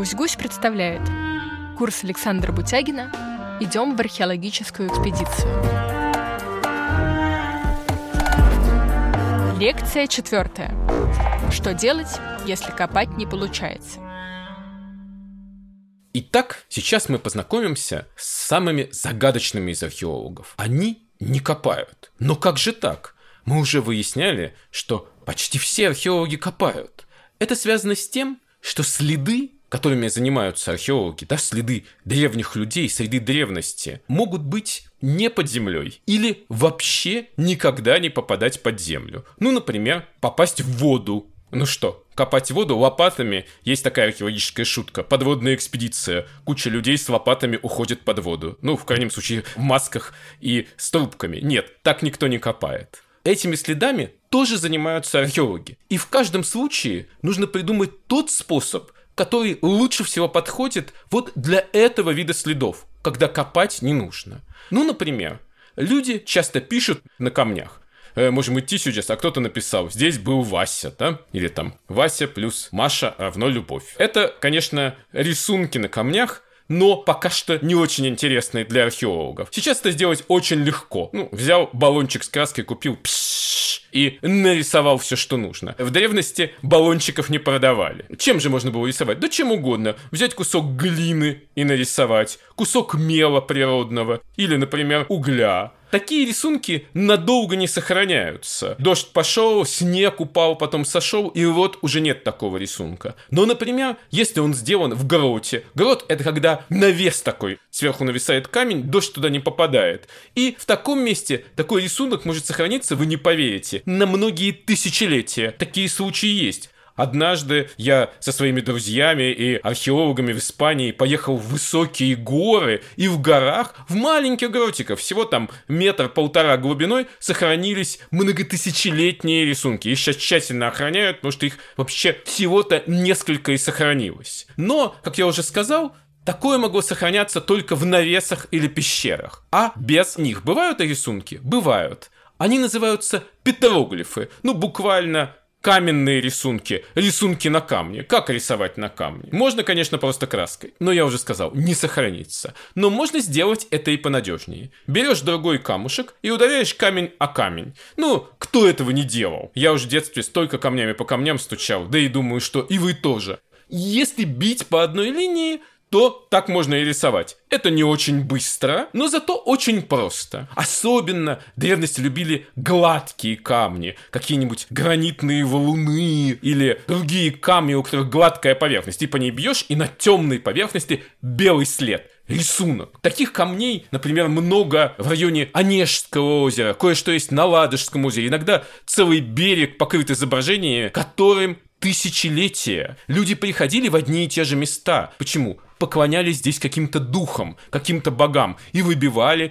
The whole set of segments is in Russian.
Гусь-Гусь представляет курс Александра Бутягина «Идем в археологическую экспедицию». Лекция 4. Что делать, если копать не получается? Итак, сейчас мы познакомимся с самыми загадочными из археологов. Они не копают. Но как же так? Мы уже выясняли, что почти все археологи копают. Это связано с тем, что следы, которыми занимаются археологи, следы древних людей, следы древности, могут быть не под землей или вообще никогда не попадать под землю. Например, попасть в воду. Копать воду лопатами? Есть такая археологическая шутка. Подводная экспедиция. Куча людей с лопатами уходит под воду. В крайнем случае, в масках и с трубками. Нет, так никто не копает. Этими следами тоже занимаются археологи. И в каждом случае нужно придумать тот способ, который лучше всего подходит для этого вида следов, когда копать не нужно. Например, люди часто пишут на камнях. Можем идти сейчас, а кто-то написал: здесь был Вася, да? Или там Вася плюс Маша равно любовь. Это, конечно, рисунки на камнях, но пока что не очень интересные для археологов. Сейчас это сделать очень легко. Взял баллончик с краской, купил и нарисовал все, что нужно. В древности баллончиков не продавали. Чем же можно было рисовать? Да чем угодно. Взять кусок глины и нарисовать, кусок мела природного или, например, угля. Такие рисунки надолго не сохраняются. Дождь пошел, снег упал, потом сошел, и уже нет такого рисунка. Но, например, если он сделан в гроте. Грот — это когда навес такой. Сверху нависает камень, дождь туда не попадает. И в таком месте такой рисунок может сохраниться, вы не поверите, на многие тысячелетия. Такие случаи есть. Однажды я со своими друзьями и археологами в Испании поехал в высокие горы, и в горах, в маленьких гротиках, всего там 1-1,5 глубиной, сохранились многотысячелетние рисунки. Их сейчас тщательно охраняют, потому что их вообще всего-то несколько и сохранилось. Но, как я уже сказал, такое могло сохраняться только в навесах или пещерах. А без них бывают рисунки? Бывают. Они называются петроглифы. Буквально каменные рисунки, рисунки на камне. Как рисовать на камне? Можно, конечно, просто краской, но я уже сказал, не сохранится. Но можно сделать это и понадежнее. Берешь другой камушек и ударяешь камень о камень. Кто этого не делал? Я уже в детстве столько камнями по камням стучал, да и думаю, что и вы тоже. Если бить по одной линии, то так можно и рисовать. Это не очень быстро, но зато очень просто. Особенно древности любили гладкие камни, какие-нибудь гранитные валуны или другие камни, у которых гладкая поверхность. И по ней бьешь, и на темной поверхности белый след. Рисунок. Таких камней, например, много в районе Онежского озера, кое-что есть на Ладожском озере. Иногда целый берег покрыт изображениями, которым тысячелетия. Люди приходили в одни и те же места. Почему? Поклонялись здесь каким-то духам, каким-то богам, и выбивали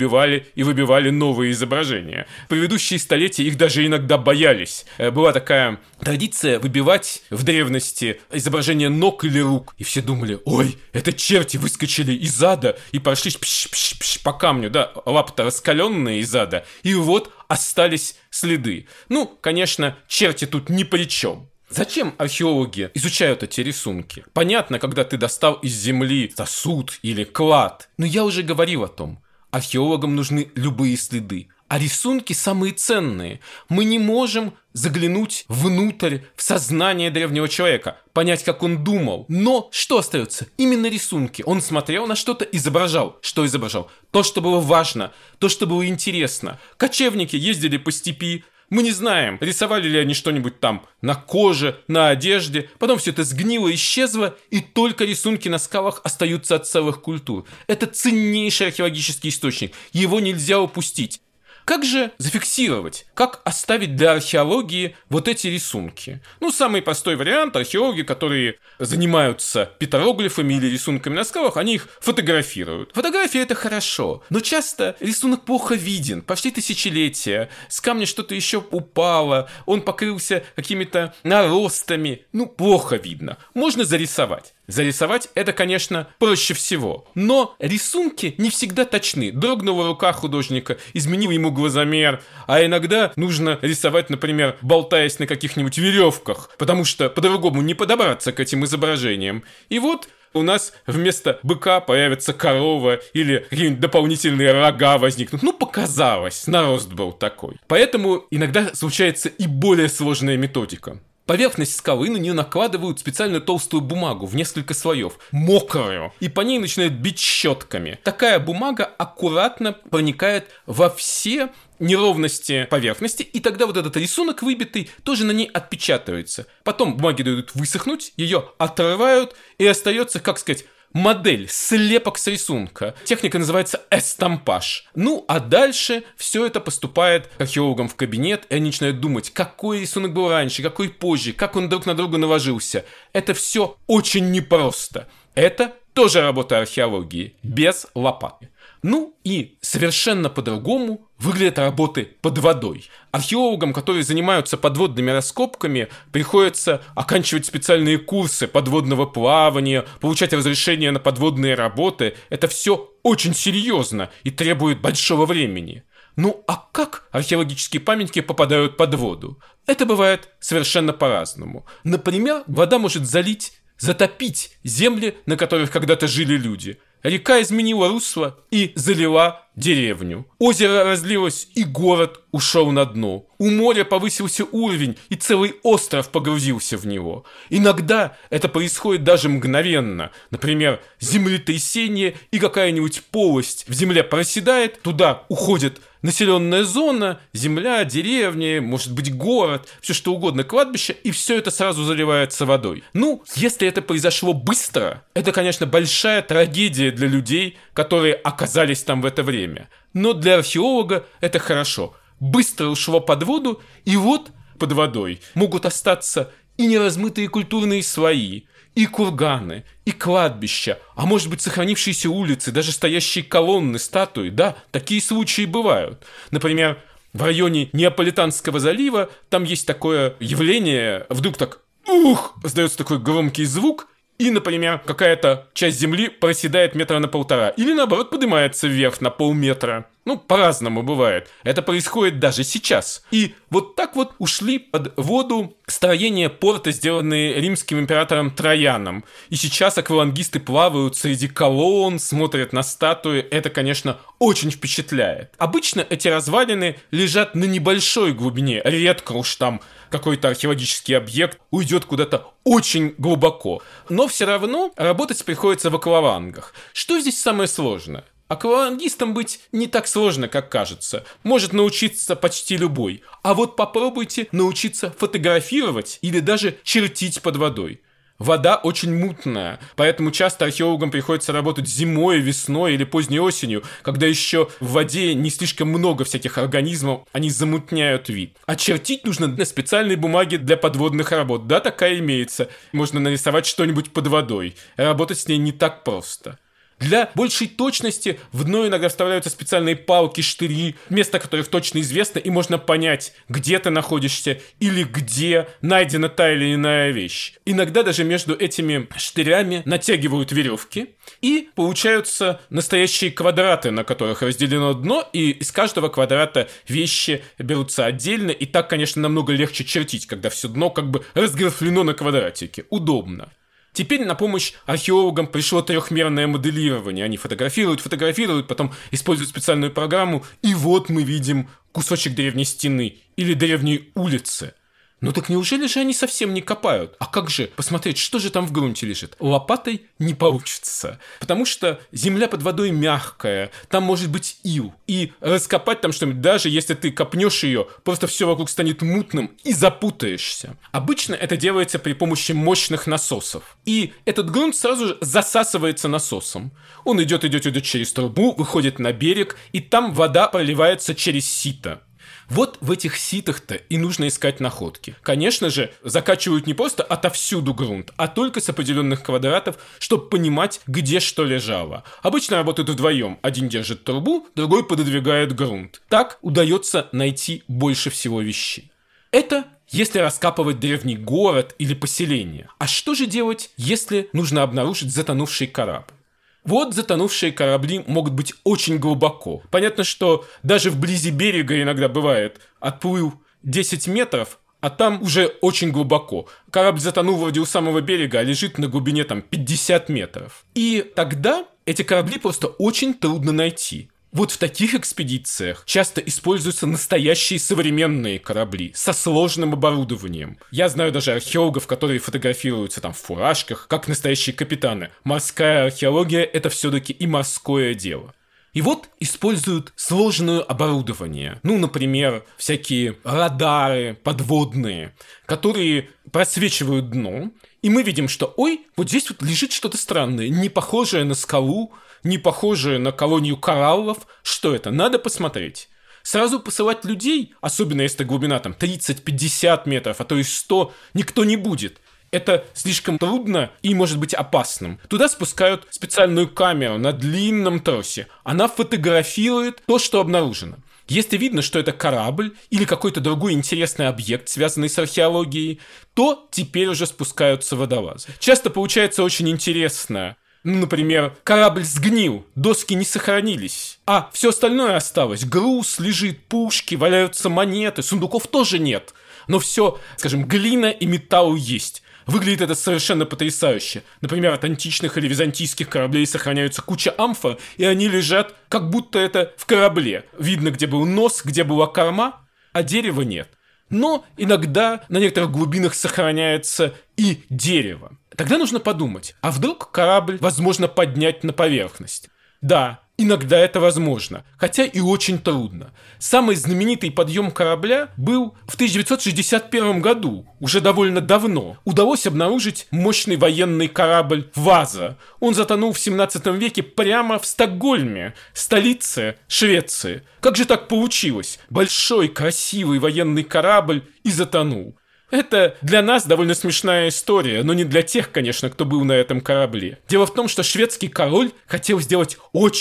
новые изображения. В предыдущие столетия их даже иногда боялись. Была такая традиция выбивать в древности изображения ног или рук. И все думали: ой, это черти выскочили из ада и прошлись по камню, лапы-то раскаленные из ада, и остались следы. Конечно, черти тут ни при чем. Зачем археологи изучают эти рисунки? Понятно, когда ты достал из земли сосуд или клад. Но я уже говорил о том. Археологам нужны любые следы. А рисунки самые ценные. Мы не можем заглянуть внутрь, в сознание древнего человека, понять, как он думал. Но что остается? Именно рисунки. Он смотрел на что-то, изображал. Что изображал? То, что было важно, то, что было интересно. Кочевники ездили по степи. Мы не знаем, рисовали ли они что-нибудь там на коже, на одежде. Потом все это сгнило, исчезло, и только рисунки на скалах остаются от целых культур. Это ценнейший археологический источник. Его нельзя упустить. Как же зафиксировать? Как оставить для археологии эти рисунки? Самый простой вариант: археологи, которые занимаются петроглифами или рисунками на скалах, они их фотографируют. Фотография — это хорошо, но часто рисунок плохо виден, пошли тысячелетия, с камня что-то еще упало, он покрылся какими-то наростами, плохо видно. Можно зарисовать. зарисовать это, конечно, проще всего. Но рисунки не всегда точны. Дрогнула рука художника, изменил ему глазомер, а иногда нужно рисовать, например, болтаясь на каких-нибудь веревках, потому что по-другому не подобраться к этим изображениям. И вот у нас вместо быка появится корова или какие-нибудь дополнительные рога возникнут. Ну, показалось, нарост был такой. Поэтому иногда случается и более сложная методика. Поверхность скалы, на нее накладывают специальную толстую бумагу в несколько слоев, мокрую, и по ней начинают бить щетками. Такая бумага аккуратно проникает во все неровности поверхности, и тогда вот этот рисунок выбитый тоже на ней отпечатывается. Потом бумаги дают высохнуть, ее отрывают, и остается, как сказать, модель, слепок с рисунка. Техника называется эстампаж. Ну, а дальше все это поступает к археологам в кабинет, и они начинают думать, какой рисунок был раньше, какой позже, как он друг на друга наложился. Это все очень непросто. Это тоже работа археологии, без лопаты. Ну и совершенно по-другому выглядят работы под водой. Археологам, которые занимаются подводными раскопками, приходится оканчивать специальные курсы подводного плавания, получать разрешение на подводные работы. Это все очень серьезно и требует большого времени. Ну а как археологические памятники попадают под воду? Это бывает совершенно по-разному. Например, вода может затопить земли, на которых когда-то жили люди. Река изменила русло и залила деревню. Озеро разлилось, и город ушел на дно. У моря повысился уровень, и целый остров погрузился в него. Иногда это происходит даже мгновенно. Например, землетрясение, и какая-нибудь полость в земле проседает, туда уходит населенная зона, земля, деревни, может быть город, все что угодно, кладбище, и все это сразу заливается водой. Ну, если это произошло быстро, это, конечно, большая трагедия для людей, которые оказались там в это время. Но для археолога это хорошо. Быстро ушло под воду, и вот под водой могут остаться и неразмытые культурные слои, и курганы, и кладбища, а может быть сохранившиеся улицы, даже стоящие колонны, статуи. Да, такие случаи бывают. Например, в районе Неаполитанского залива там есть такое явление, вдруг так раздается такой громкий звук, и, например, какая-то часть земли проседает 1,5 метра, или наоборот поднимается вверх на полметра. Ну, по-разному бывает. Это происходит даже сейчас. И вот так вот ушли под воду строения порта, сделанные римским императором Трояном. И сейчас аквалангисты плавают среди колонн, смотрят на статуи. Это, конечно, очень впечатляет. Обычно эти развалины лежат на небольшой глубине. Редко уж там какой-то археологический объект уйдет куда-то очень глубоко. Но все равно работать приходится в аквалангах. Что здесь самое сложное? Аквалангистом быть не так сложно, как кажется. Может научиться почти любой. А вот попробуйте научиться фотографировать или даже чертить под водой. Вода очень мутная, поэтому часто археологам приходится работать зимой, весной или поздней осенью, когда еще в воде не слишком много всяких организмов, они замутняют вид. А чертить нужно на специальной бумаге для подводных работ. Да, такая имеется. Можно нарисовать что-нибудь под водой. Работать с ней не так просто. Для большей точности в дно иногда вставляются специальные палки, штыри, место которых точно известно, и можно понять, где ты находишься или где найдена та или иная вещь. Иногда даже между этими штырями натягивают веревки, и получаются настоящие квадраты, на которых разделено дно, и из каждого квадрата вещи берутся отдельно, и так, конечно, намного легче чертить, когда все дно как бы разграфлено на квадратике. Удобно. Теперь на помощь археологам пришло трехмерное моделирование. Они фотографируют, потом используют специальную программу, и вот мы видим кусочек древней стены или древней улицы. Ну так неужели же они совсем не копают? А как же посмотреть, что же там в грунте лежит? Лопатой не получится, потому что земля под водой мягкая, там может быть ил, и раскопать там что-нибудь, даже если ты копнешь ее, просто все вокруг станет мутным и запутаешься. Обычно это делается при помощи мощных насосов, и этот грунт сразу же засасывается насосом. Он идет через трубу, выходит на берег, и там вода проливается через сито. Вот в этих ситах-то и нужно искать находки. Конечно же, закачивают не просто отовсюду грунт, а только с определенных квадратов, чтобы понимать, где что лежало. Обычно работают вдвоем. Один держит трубу, другой пододвигает грунт. Так удается найти больше всего вещей. Это если раскапывать древний город или поселение. А что же делать, если нужно обнаружить затонувший корабль? Вот затонувшие корабли могут быть очень глубоко. Понятно, что даже вблизи берега иногда бывает: отплыл 10 метров, а там уже очень глубоко. Корабль затонул вроде у самого берега, а лежит на глубине 50 метров. И тогда эти корабли просто очень трудно найти. Вот в таких экспедициях часто используются настоящие современные корабли со сложным оборудованием. Я знаю даже археологов, которые фотографируются в фуражках, как настоящие капитаны. Морская археология – это все-таки и морское дело. И вот используют сложное оборудование. Например, всякие радары подводные, которые просвечивают дно. И мы видим, что вот здесь вот лежит что-то странное, не похожее на скалу, не похожее на колонию кораллов. Что это? Надо посмотреть. Сразу посылать людей, особенно если глубина 30-50 метров, а то и 100, никто не будет. Это слишком трудно и может быть опасным. Туда спускают специальную камеру на длинном тросе. Она фотографирует то, что обнаружено. Если видно, что это корабль или какой-то другой интересный объект, связанный с археологией, то теперь уже спускаются водолазы. Часто получается очень интересно. Например, корабль сгнил, доски не сохранились, а все остальное осталось. Груз лежит, пушки, валяются монеты, сундуков тоже нет. Но все, скажем, глина и металл есть. Выглядит это совершенно потрясающе. Например, от античных или византийских кораблей сохраняются куча амфор, и они лежат, как будто это в корабле. Видно, где был нос, где была корма, а дерева нет. Но иногда на некоторых глубинах сохраняется и дерево. Тогда нужно подумать, а вдруг корабль возможно поднять на поверхность? Да, иногда это возможно, хотя и очень трудно. Самый знаменитый подъем корабля был в 1961 году, уже довольно давно. Удалось обнаружить мощный военный корабль «Ваза». Он затонул в 17 веке прямо в Стокгольме, столице Швеции. Как же так получилось? Большой, красивый военный корабль и затонул. Это для нас довольно смешная история, но не для тех, конечно, кто был на этом корабле. Дело в том, что шведский король хотел сделать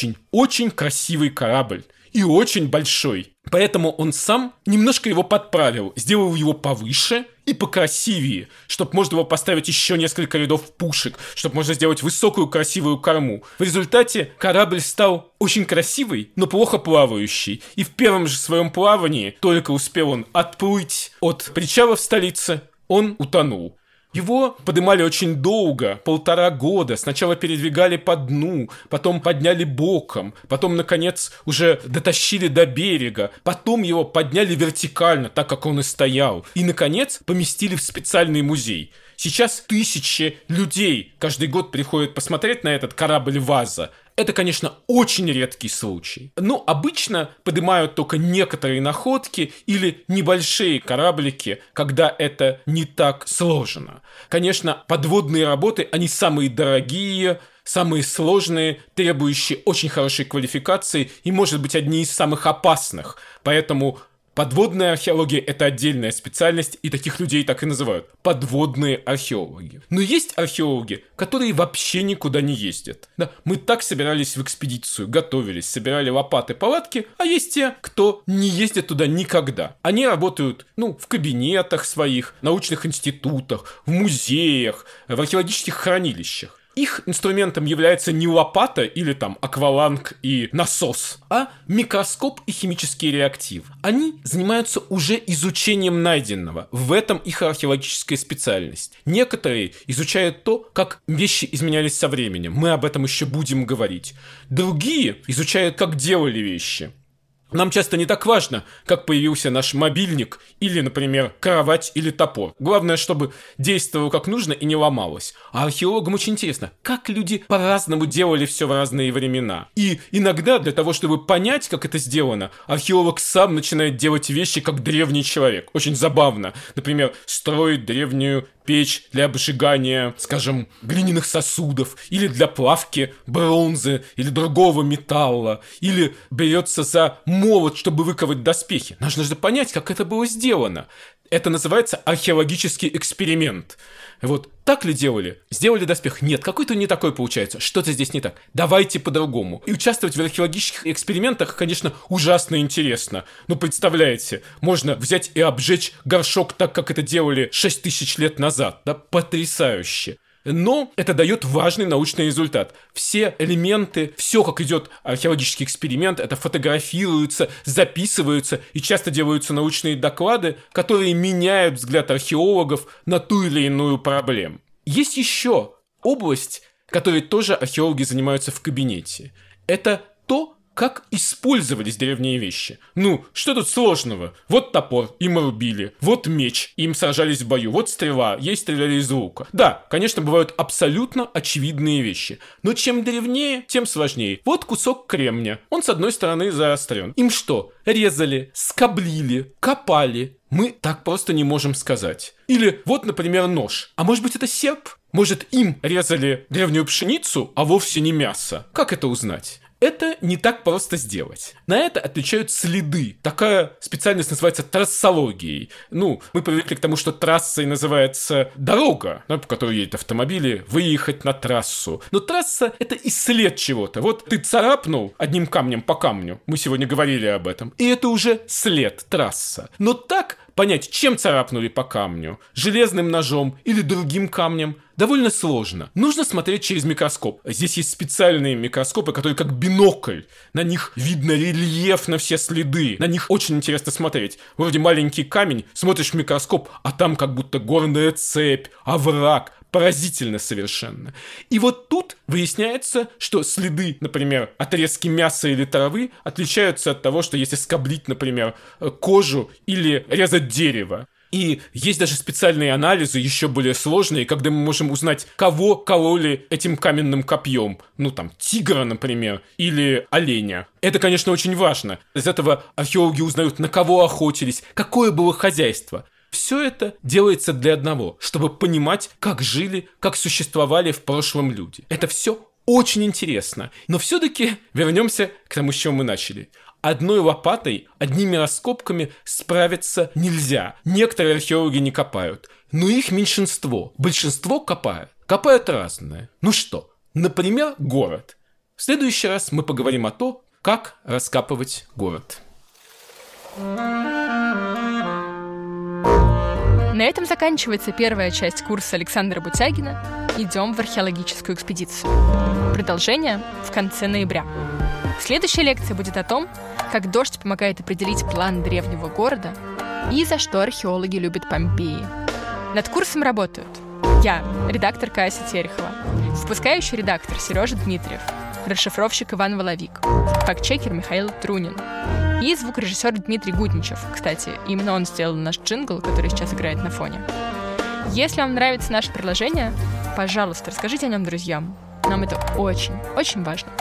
очень красивый корабль. И очень большой. Поэтому он сам немножко его подправил, сделал его повыше и покрасивее, чтобы можно было поставить еще несколько рядов пушек, чтобы можно сделать высокую красивую корму. В результате корабль стал очень красивый, но плохо плавающий. И в первом же своем плавании, только успел он отплыть от причала в столице, он утонул. Его поднимали очень долго, 1,5 года. Сначала передвигали по дну, потом подняли боком, потом, наконец, уже дотащили до берега, потом его подняли вертикально, так как он и стоял, и, наконец, поместили в специальный музей. Сейчас тысячи людей каждый год приходят посмотреть на этот корабль «Ваза». Это, конечно, очень редкий случай. Но обычно поднимают только некоторые находки или небольшие кораблики, когда это не так сложно. Конечно, подводные работы, они самые дорогие, самые сложные, требующие очень хорошей квалификации и, может быть, одни из самых опасных. Поэтому подводная археология – это отдельная специальность, и таких людей так и называют – подводные археологи. Но есть археологи, которые вообще никуда не ездят. Да, мы так собирались в экспедицию, готовились, собирали лопаты, палатки, а есть те, кто не ездит туда никогда. Они работают, в кабинетах своих, научных институтах, в музеях, в археологических хранилищах. Их инструментом является не лопата или акваланг и насос, а микроскоп и химический реактив. Они занимаются уже изучением найденного. В этом их археологическая специальность. Некоторые изучают то, как вещи изменялись со временем. Мы об этом еще будем говорить. Другие изучают, как делали вещи. Нам часто не так важно, как появился наш мобильник или, например, кровать или топор. Главное, чтобы действовало как нужно и не ломалось. А археологам очень интересно, как люди по-разному делали все в разные времена. И иногда для того, чтобы понять, как это сделано, археолог сам начинает делать вещи, как древний человек. Очень забавно. Например, строить древнюю печь для обжигания, скажем, глиняных сосудов, или для плавки бронзы или другого металла, или берется за молот, чтобы выковать доспехи. Нужно же понять, как это было сделано. Это называется археологический эксперимент. Вот так ли делали? Сделали доспех? Нет, какой-то не такой получается. Что-то здесь не так. Давайте по-другому. И участвовать в археологических экспериментах, конечно, ужасно интересно. Ну, представляете, можно взять и обжечь горшок так, как это делали 6000 лет назад. Да, потрясающе. Но это дает важный научный результат. Все элементы, все, как идет археологический эксперимент, это фотографируется, записываются, и часто делаются научные доклады, которые меняют взгляд археологов на ту или иную проблему. Есть еще область, которой тоже археологи занимаются в кабинете. Это то, как использовались древние вещи. Ну, что тут сложного? Вот топор, им рубили. Вот меч, им сражались в бою. Вот стрела, ей стреляли из лука. Да, конечно, бывают абсолютно очевидные вещи. Но чем древнее, тем сложнее. Вот кусок кремня. Он с одной стороны заострен. Им что? Резали, скоблили, копали. Мы так просто не можем сказать. Или вот, например, нож. А может быть, это серп? Может, им резали древнюю пшеницу, а вовсе не мясо? Как это узнать? Это не так просто сделать. На это отвечают следы. Такая специальность называется трассологией. Ну, мы привыкли к тому, что трассой называется дорога, да, по которой едут автомобили, выехать на трассу. Но трасса — это и след чего-то. Вот ты царапнул одним камнем по камню, мы сегодня говорили об этом, и это уже след, трасса. Но так понять, чем царапнули по камню, железным ножом или другим камнем, довольно сложно. Нужно смотреть через микроскоп. Здесь есть специальные микроскопы, которые как бинокль. На них видно рельеф на все следы. На них очень интересно смотреть. Вроде маленький камень, смотришь в микроскоп, а там как будто горная цепь, овраг. Поразительно совершенно. И вот тут выясняется, что следы, например, отрезки мяса или травы отличаются от того, что если скоблить, например, кожу или резать дерево. И есть даже специальные анализы, еще более сложные, когда мы можем узнать, кого кололи этим каменным копьем. Ну, там, тигра, например, или оленя. Это, конечно, очень важно. Из этого археологи узнают, на кого охотились, какое было хозяйство. Все это делается для одного, чтобы понимать, как жили, как существовали в прошлом люди. Это все очень интересно. Но все-таки вернемся к тому, с чего мы начали. Одной лопатой, одними раскопками справиться нельзя. Некоторые археологи не копают, но их меньшинство. Большинство копают. Копают разное. Ну что, например, город. В следующий раз мы поговорим о том, как раскапывать город. На этом заканчивается первая часть курса Александра Бутягина «Идем в археологическую экспедицию». Продолжение в конце ноября. Следующая лекция будет о том, как дождь помогает определить план древнего города и за что археологи любят Помпеи. Над курсом работают я, редактор Кася Терехова, выпускающий редактор Сережа Дмитриев, расшифровщик Иван Воловик, фактчекер Михаил Трунин и звукорежиссер Дмитрий Гудничев. Кстати, именно он сделал наш джингл, который сейчас играет на фоне. Если вам нравится наше предложение, пожалуйста, расскажите о нем друзьям. Нам это очень, очень важно.